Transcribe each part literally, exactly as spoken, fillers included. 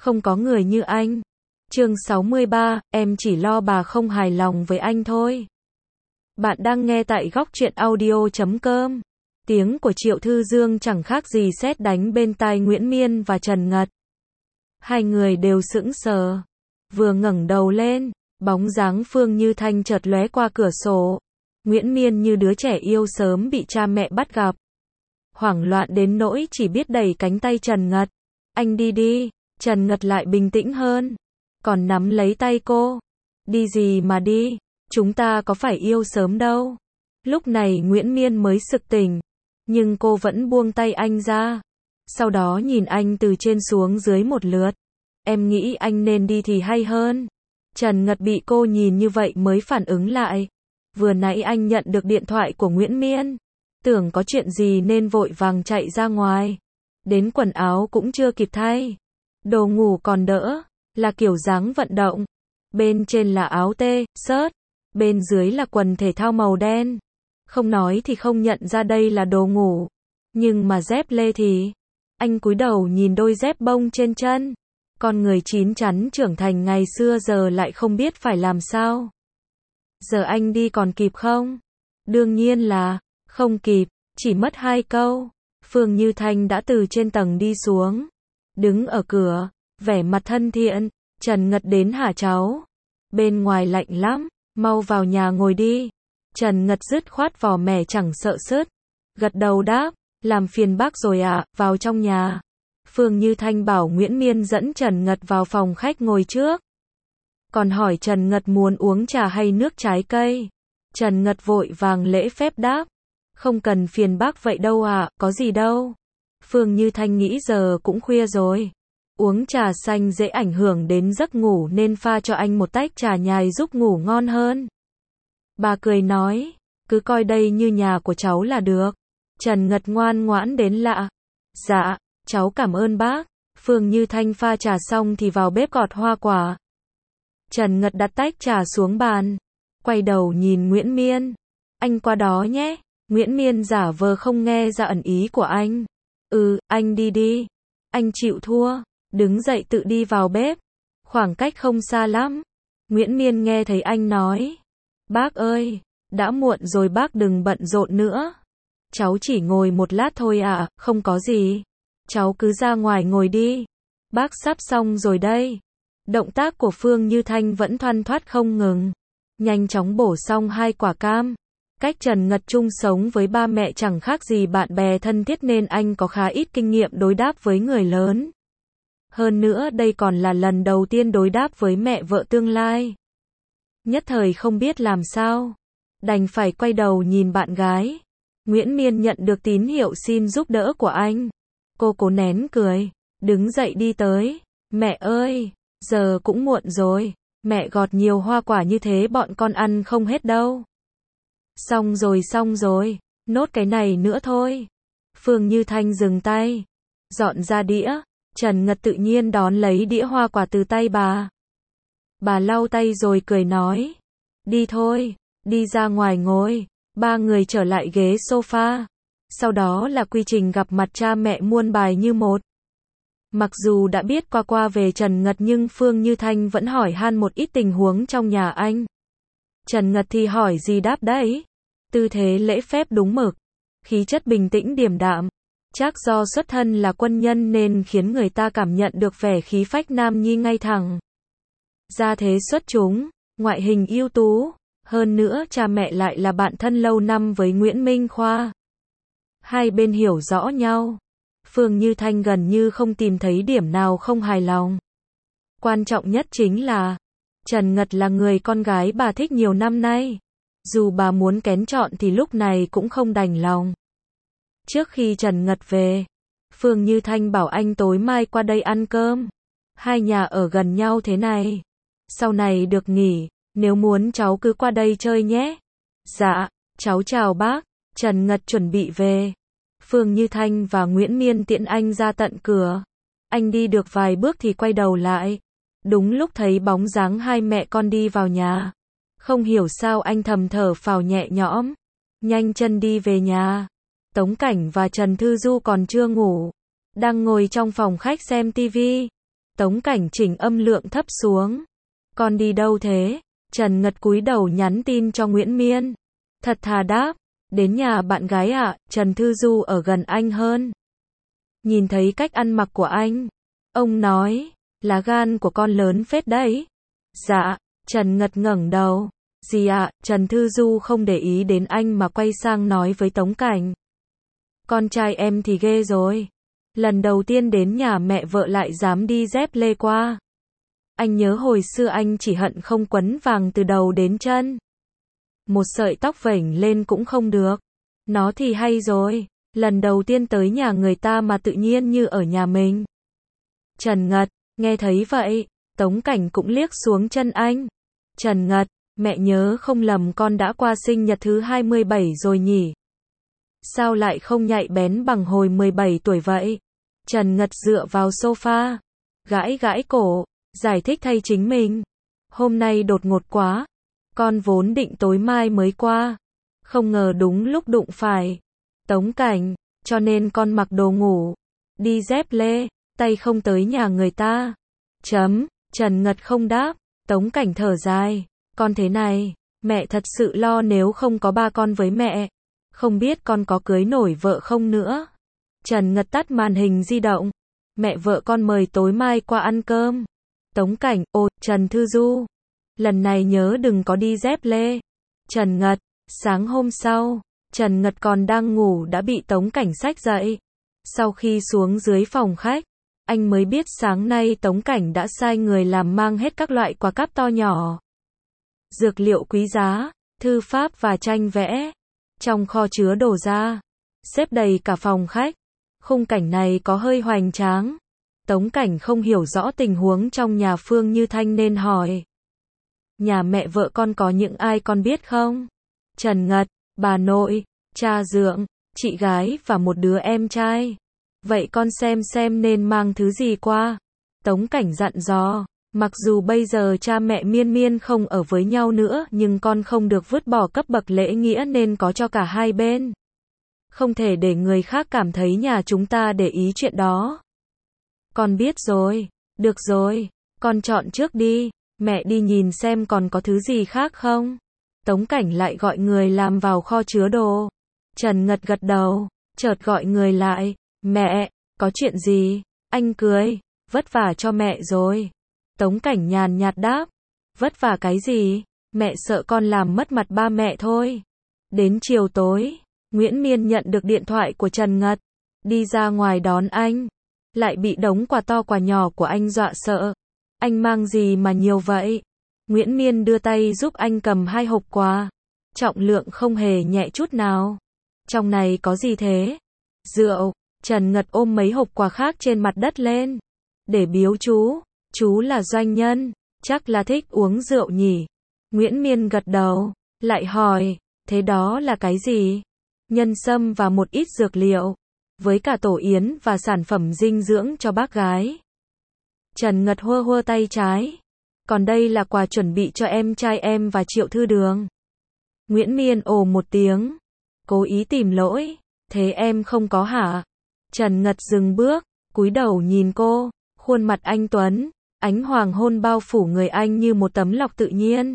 không có người như anh. Chương sáu mươi ba, em chỉ lo bà không hài lòng với anh thôi. Bạn đang nghe tại góc truyện audio chấm com. Tiếng của Triệu Thư Dương chẳng khác gì sét đánh bên tai Nguyễn Miên và Trần Ngật. Hai người đều sững sờ. Vừa ngẩng đầu lên, bóng dáng Phương Như Thanh chợt lóe qua cửa sổ. Nguyễn Miên như đứa trẻ yêu sớm bị cha mẹ bắt gặp. Hoảng loạn đến nỗi chỉ biết đẩy cánh tay Trần Ngật. Anh đi đi. Trần Ngật lại bình tĩnh hơn. Còn nắm lấy tay cô. Đi gì mà đi, chúng ta có phải yêu sớm đâu. Lúc này Nguyễn Miên mới sực tỉnh. Nhưng cô vẫn buông tay anh ra. Sau đó nhìn anh từ trên xuống dưới một lượt. Em nghĩ anh nên đi thì hay hơn. Trần Ngật bị cô nhìn như vậy mới phản ứng lại. Vừa nãy anh nhận được điện thoại của Nguyễn Miên. Tưởng có chuyện gì nên vội vàng chạy ra ngoài. Đến quần áo cũng chưa kịp thay. Đồ ngủ còn đỡ, là kiểu dáng vận động. Bên trên là áo tê, shirt. Bên dưới là quần thể thao màu đen. Không nói thì không nhận ra đây là đồ ngủ. Nhưng mà dép lê thì... Anh cúi đầu nhìn đôi dép bông trên chân. Con người chín chắn trưởng thành ngày xưa giờ lại không biết phải làm sao. Giờ anh đi còn kịp không? Đương nhiên là không kịp, chỉ mất hai câu. Phương Như Thanh đã từ trên tầng đi xuống. Đứng ở cửa, vẻ mặt thân thiện. Trần Ngật đến hả cháu? Bên ngoài lạnh lắm, mau vào nhà ngồi đi. Trần Ngật dứt khoát vỏ mẻ chẳng sợ sứt. Gật đầu đáp, làm phiền bác rồi ạ, à, vào trong nhà. Phương Như Thanh bảo Nguyễn Miên dẫn Trần Ngật vào phòng khách ngồi trước. Còn hỏi Trần Ngật muốn uống trà hay nước trái cây. Trần Ngật vội vàng lễ phép đáp. Không cần phiền bác vậy đâu ạ, à, có gì đâu. Phương Như Thanh nghĩ giờ cũng khuya rồi. Uống trà xanh dễ ảnh hưởng đến giấc ngủ nên pha cho anh một tách trà nhài giúp ngủ ngon hơn. Bà cười nói, cứ coi đây như nhà của cháu là được. Trần Ngật ngoan ngoãn đến lạ. Dạ, cháu cảm ơn bác. Phương Như Thanh pha trà xong thì vào bếp gọt hoa quả. Trần Ngật đặt tách trà xuống bàn. Quay đầu nhìn Nguyễn Miên. Anh qua đó nhé. Nguyễn Miên giả vờ không nghe ra ẩn ý của anh. Ừ, anh đi đi. Anh chịu thua. Đứng dậy tự đi vào bếp. Khoảng cách không xa lắm. Nguyễn Miên nghe thấy anh nói. Bác ơi, đã muộn rồi bác đừng bận rộn nữa. Cháu chỉ ngồi một lát thôi ạ, à, không có gì. Cháu cứ ra ngoài ngồi đi. Bác sắp xong rồi đây. Động tác của Phương Như Thanh vẫn thoăn thoắt không ngừng. Nhanh chóng bổ xong hai quả cam. Cách Trần Ngật chung sống với ba mẹ chẳng khác gì bạn bè thân thiết nên anh có khá ít kinh nghiệm đối đáp với người lớn. Hơn nữa đây còn là lần đầu tiên đối đáp với mẹ vợ tương lai. Nhất thời không biết làm sao. Đành phải quay đầu nhìn bạn gái. Nguyễn Miên nhận được tín hiệu xin giúp đỡ của anh. Cô cố nén cười. Đứng dậy đi tới. Mẹ ơi, giờ cũng muộn rồi. Mẹ gọt nhiều hoa quả như thế bọn con ăn không hết đâu. Xong rồi xong rồi. Nốt cái này nữa thôi. Phương Như Thanh dừng tay. Dọn ra đĩa. Trần Ngật tự nhiên đón lấy đĩa hoa quả từ tay bà. Bà lau tay rồi cười nói. Đi thôi, đi ra ngoài ngồi. Ba người trở lại ghế sofa. Sau đó là quy trình gặp mặt cha mẹ muôn bài như một. Mặc dù đã biết qua qua về Trần Ngật nhưng Phương Như Thanh vẫn hỏi han một ít tình huống trong nhà anh. Trần Ngật thì hỏi gì đáp đấy. Tư thế lễ phép đúng mực. Khí chất bình tĩnh điềm đạm. Chắc do xuất thân là quân nhân nên khiến người ta cảm nhận được vẻ khí phách nam nhi ngay thẳng. Gia thế xuất chúng, ngoại hình ưu tú, hơn nữa cha mẹ lại là bạn thân lâu năm với Nguyễn Minh Khoa. Hai bên hiểu rõ nhau. Phương Như Thanh gần như không tìm thấy điểm nào không hài lòng. Quan trọng nhất chính là, Trần Ngật là người con gái bà thích nhiều năm nay. Dù bà muốn kén chọn thì lúc này cũng không đành lòng. Trước khi Trần Ngật về, Phương Như Thanh bảo anh tối mai qua đây ăn cơm. Hai nhà ở gần nhau thế này. Sau này được nghỉ, nếu muốn cháu cứ qua đây chơi nhé. Dạ, cháu chào bác. Trần Ngật chuẩn bị về. Phương Như Thanh và Nguyễn Miên tiễn anh ra tận cửa. Anh đi được vài bước thì quay đầu lại. Đúng lúc thấy bóng dáng hai mẹ con đi vào nhà. Không hiểu sao anh thầm thở phào nhẹ nhõm. Nhanh chân đi về nhà. Tống Cảnh và Trần Thư Du còn chưa ngủ. Đang ngồi trong phòng khách xem tivi. Tống Cảnh chỉnh âm lượng thấp xuống. Con đi đâu thế? Trần Ngật cúi đầu nhắn tin cho Nguyễn Miên. Thật thà đáp. Đến nhà bạn gái ạ, à, Trần Thư Du ở gần anh hơn. Nhìn thấy cách ăn mặc của anh. Ông nói, lá gan của con lớn phết đấy. Dạ, Trần Ngật ngẩng đầu. Gì ạ, à, Trần Thư Du không để ý đến anh mà quay sang nói với Tống Cảnh. Con trai em thì ghê rồi. Lần đầu tiên đến nhà mẹ vợ lại dám đi dép lê qua. Anh nhớ hồi xưa anh chỉ hận không quấn vàng từ đầu đến chân. Một sợi tóc vểnh lên cũng không được. Nó thì hay rồi. Lần đầu tiên tới nhà người ta mà tự nhiên như ở nhà mình. Trần Ngật, nghe thấy vậy, Tống Cảnh cũng liếc xuống chân anh. Trần Ngật, mẹ nhớ không lầm con đã qua sinh nhật thứ hai mươi bảy rồi nhỉ? Sao lại không nhạy bén bằng hồi mười bảy tuổi vậy? Trần Ngật dựa vào sofa, gãi gãi cổ, giải thích thay chính mình. Hôm nay đột ngột quá. Con vốn định tối mai mới qua. Không ngờ đúng lúc đụng phải. Tống Cảnh, cho nên con mặc đồ ngủ. Đi dép lê, tay không tới nhà người ta. Chấm, Trần Ngật không đáp. Tống Cảnh thở dài. Con thế này, mẹ thật sự lo nếu không có ba con với mẹ. Không biết con có cưới nổi vợ không nữa. Trần Ngật tắt màn hình di động. Mẹ vợ con mời tối mai qua ăn cơm. Tống Cảnh, ồ, Trần Thư Du. Lần này nhớ đừng có đi dép lê. Trần Ngật, sáng hôm sau, Trần Ngật còn đang ngủ đã bị Tống Cảnh xách dậy. Sau khi xuống dưới phòng khách, anh mới biết sáng nay Tống Cảnh đã sai người làm mang hết các loại quà cáp to nhỏ. Dược liệu quý giá, thư pháp và tranh vẽ. Trong kho chứa đồ ra, xếp đầy cả phòng khách. Khung cảnh này có hơi hoành tráng. Tống Cảnh không hiểu rõ tình huống trong nhà Phương Như Thanh nên hỏi. Nhà mẹ vợ con có những ai con biết không? Trần Ngật, bà nội, cha dượng, chị gái và một đứa em trai. Vậy con xem xem nên mang thứ gì qua. Tống Cảnh dặn dò. Mặc dù bây giờ cha mẹ Miên Miên không ở với nhau nữa nhưng con không được vứt bỏ cấp bậc lễ nghĩa nên có cho cả hai bên. Không thể để người khác cảm thấy nhà chúng ta để ý chuyện đó. Con biết rồi. Được rồi. Con chọn trước đi. Mẹ đi nhìn xem còn có thứ gì khác không. Tống Cảnh lại gọi người làm vào kho chứa đồ. Trần Ngật gật đầu. Chợt gọi người lại. Mẹ, có chuyện gì? Anh cười. Vất vả cho mẹ rồi. Tống Cảnh nhàn nhạt đáp. Vất vả cái gì? Mẹ sợ con làm mất mặt ba mẹ thôi. Đến chiều tối, Nguyễn Miên nhận được điện thoại của Trần Ngật. Đi ra ngoài đón anh. Lại bị đống quà to quà nhỏ của anh dọa sợ. Anh mang gì mà nhiều vậy? Nguyễn Miên đưa tay giúp anh cầm hai hộp quà. Trọng lượng không hề nhẹ chút nào. Trong này có gì thế? Rượu. Trần Ngật ôm mấy hộp quà khác trên mặt đất lên. Để biếu chú. Chú là doanh nhân. Chắc là thích uống rượu nhỉ? Nguyễn Miên gật đầu. Lại hỏi. Thế đó là cái gì? Nhân sâm và một ít dược liệu. Với cả tổ yến và sản phẩm dinh dưỡng cho bác gái. Trần Ngật hơ hơ tay trái. Còn đây là quà chuẩn bị cho em trai em và Triệu Thư Đường. Nguyễn Miên ồ một tiếng. Cố ý tìm lỗi. Thế em không có hả? Trần Ngật dừng bước. Cúi đầu nhìn cô. Khuôn mặt anh tuấn. Ánh hoàng hôn bao phủ người anh như một tấm lọc tự nhiên.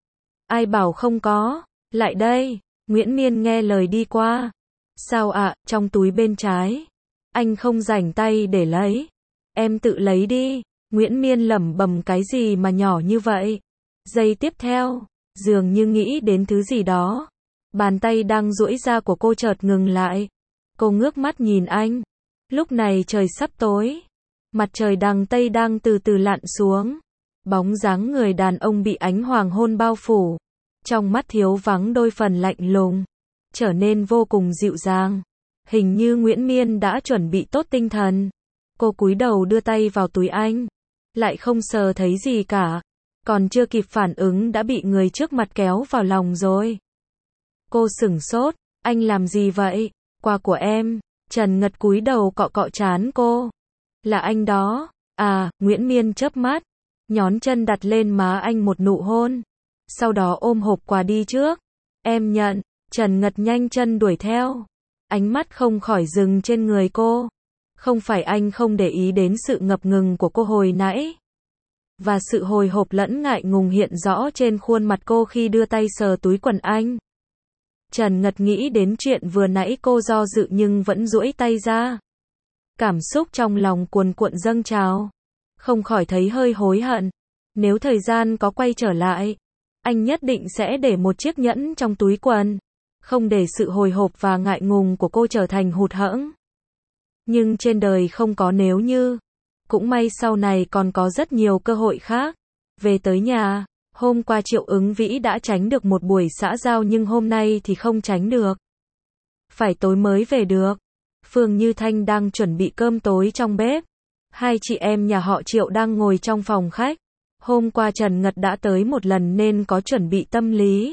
Ai bảo không có? Lại đây. Nguyễn Miên nghe lời đi qua. Sao ạ, à, trong túi bên trái. Anh không rảnh tay để lấy. Em tự lấy đi. Nguyễn Miên lẩm bẩm cái gì mà nhỏ như vậy. Giây tiếp theo, dường như nghĩ đến thứ gì đó. Bàn tay đang duỗi ra của cô chợt ngừng lại. Cô ngước mắt nhìn anh. Lúc này trời sắp tối. Mặt trời đằng Tây đang từ từ lặn xuống. Bóng dáng người đàn ông bị ánh hoàng hôn bao phủ. Trong mắt thiếu vắng đôi phần lạnh lùng. Trở nên vô cùng dịu dàng. Hình như Nguyễn Miên đã chuẩn bị tốt tinh thần. Cô cúi đầu đưa tay vào túi anh. Lại không sờ thấy gì cả. Còn chưa kịp phản ứng đã bị người trước mặt kéo vào lòng rồi. Cô sửng sốt. Anh làm gì vậy? Quà của em. Trần Ngật cúi đầu cọ cọ trán cô. Là anh đó. À, Nguyễn Miên chớp mắt. Nhón chân đặt lên má anh một nụ hôn. Sau đó ôm hộp quà đi trước. Em nhận. Trần Ngật nhanh chân đuổi theo. Ánh mắt không khỏi dừng trên người cô. Không phải anh không để ý đến sự ngập ngừng của cô hồi nãy. Và sự hồi hộp lẫn ngại ngùng hiện rõ trên khuôn mặt cô khi đưa tay sờ túi quần anh. Trần Ngật nghĩ đến chuyện vừa nãy cô do dự nhưng vẫn duỗi tay ra. Cảm xúc trong lòng cuồn cuộn dâng trào. Không khỏi thấy hơi hối hận. Nếu thời gian có quay trở lại, anh nhất định sẽ để một chiếc nhẫn trong túi quần. Không để sự hồi hộp và ngại ngùng của cô trở thành hụt hẫng. Nhưng trên đời không có nếu như. Cũng may sau này còn có rất nhiều cơ hội khác. Về tới nhà, hôm qua Triệu Ứng Vĩ đã tránh được một buổi xã giao nhưng hôm nay thì không tránh được. Phải tối mới về được. Phương Như Thanh đang chuẩn bị cơm tối trong bếp. Hai chị em nhà họ Triệu đang ngồi trong phòng khách. Hôm qua Trần Ngật đã tới một lần nên có chuẩn bị tâm lý.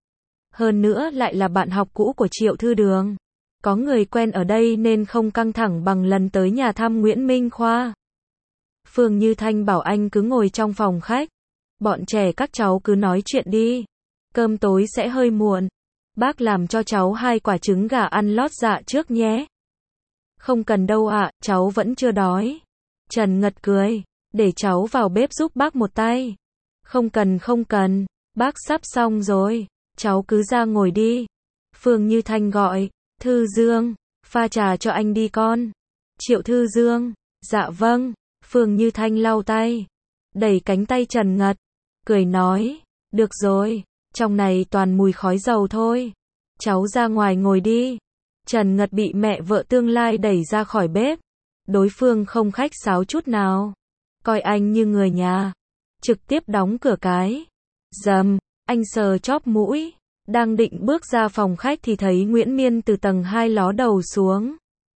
Hơn nữa lại là bạn học cũ của Triệu Thư Đường. Có người quen ở đây nên không căng thẳng bằng lần tới nhà thăm Nguyễn Minh Khoa. Phương Như Thanh bảo anh cứ ngồi trong phòng khách. Bọn trẻ các cháu cứ nói chuyện đi. Cơm tối sẽ hơi muộn. Bác làm cho cháu hai quả trứng gà ăn lót dạ trước nhé. Không cần đâu ạ, cháu vẫn chưa đói. Trần Ngật cười. Để cháu vào bếp giúp bác một tay. Không cần không cần, bác sắp xong rồi. Cháu cứ ra ngồi đi. Phương Như Thanh gọi. Thư Dương, pha trà cho anh đi con. Triệu Thư Dương. Dạ vâng. Phương Như Thanh lau tay. Đẩy cánh tay Trần Ngật. Cười nói. Được rồi, trong này toàn mùi khói dầu thôi. Cháu ra ngoài ngồi đi. Trần Ngật bị mẹ vợ tương lai đẩy ra khỏi bếp. Đối phương không khách sáo chút nào. Coi anh như người nhà. Trực tiếp đóng cửa cái. Dầm, anh sờ chóp mũi. Đang định bước ra phòng khách thì thấy Nguyễn Miên từ tầng hai ló đầu xuống.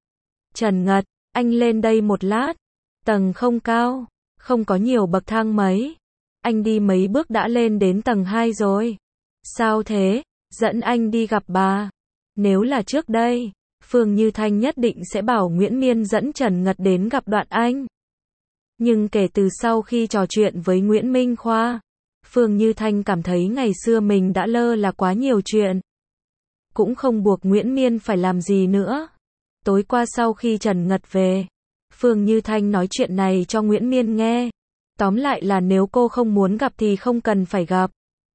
Trần Ngật, anh lên đây một lát. Tầng không cao, không có nhiều bậc thang mấy. Anh đi mấy bước đã lên đến tầng hai rồi. Sao thế? Dẫn anh đi gặp bà. Nếu là trước đây, Phương Như Thanh nhất định sẽ bảo Nguyễn Miên dẫn Trần Ngật đến gặp Đoạn Anh. Nhưng kể từ sau khi trò chuyện với Nguyễn Minh Khoa, Phương Như Thanh cảm thấy ngày xưa mình đã lơ là quá nhiều chuyện. Cũng không buộc Nguyễn Miên phải làm gì nữa. Tối qua sau khi Trần Ngật về, Phương Như Thanh nói chuyện này cho Nguyễn Miên nghe. Tóm lại là nếu cô không muốn gặp thì không cần phải gặp.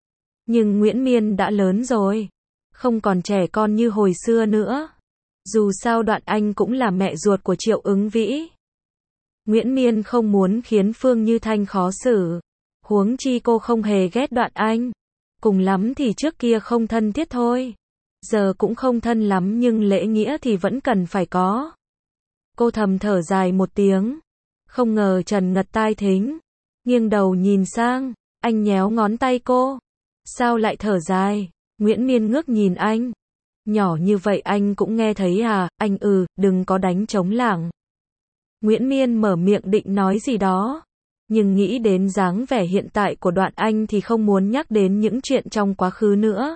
Nhưng Nguyễn Miên đã lớn rồi. Không còn trẻ con như hồi xưa nữa. Dù sao Đoạn Anh cũng là mẹ ruột của Triệu Ứng Vĩ. Nguyễn Miên không muốn khiến Phương Như Thanh khó xử. Huống chi cô không hề ghét Đoạn Anh. Cùng lắm thì trước kia không thân thiết thôi. Giờ cũng không thân lắm nhưng lễ nghĩa thì vẫn cần phải có. Cô thầm thở dài một tiếng. Không ngờ Trần Ngật tai thính. Nghiêng đầu nhìn sang. Anh nhéo ngón tay cô. Sao lại thở dài? Nguyễn Miên ngước nhìn anh. Nhỏ như vậy anh cũng nghe thấy à? Anh ừ, đừng có đánh trống lảng. Nguyễn Miên mở miệng định nói gì đó. Nhưng nghĩ đến dáng vẻ hiện tại của Đoạn Anh thì không muốn nhắc đến những chuyện trong quá khứ nữa.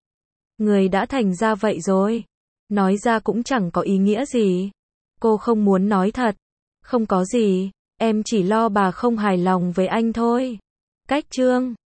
Người đã thành ra vậy rồi. Nói ra cũng chẳng có ý nghĩa gì. Cô không muốn nói thật. Không có gì, em chỉ lo bà không hài lòng với anh thôi. Cách chương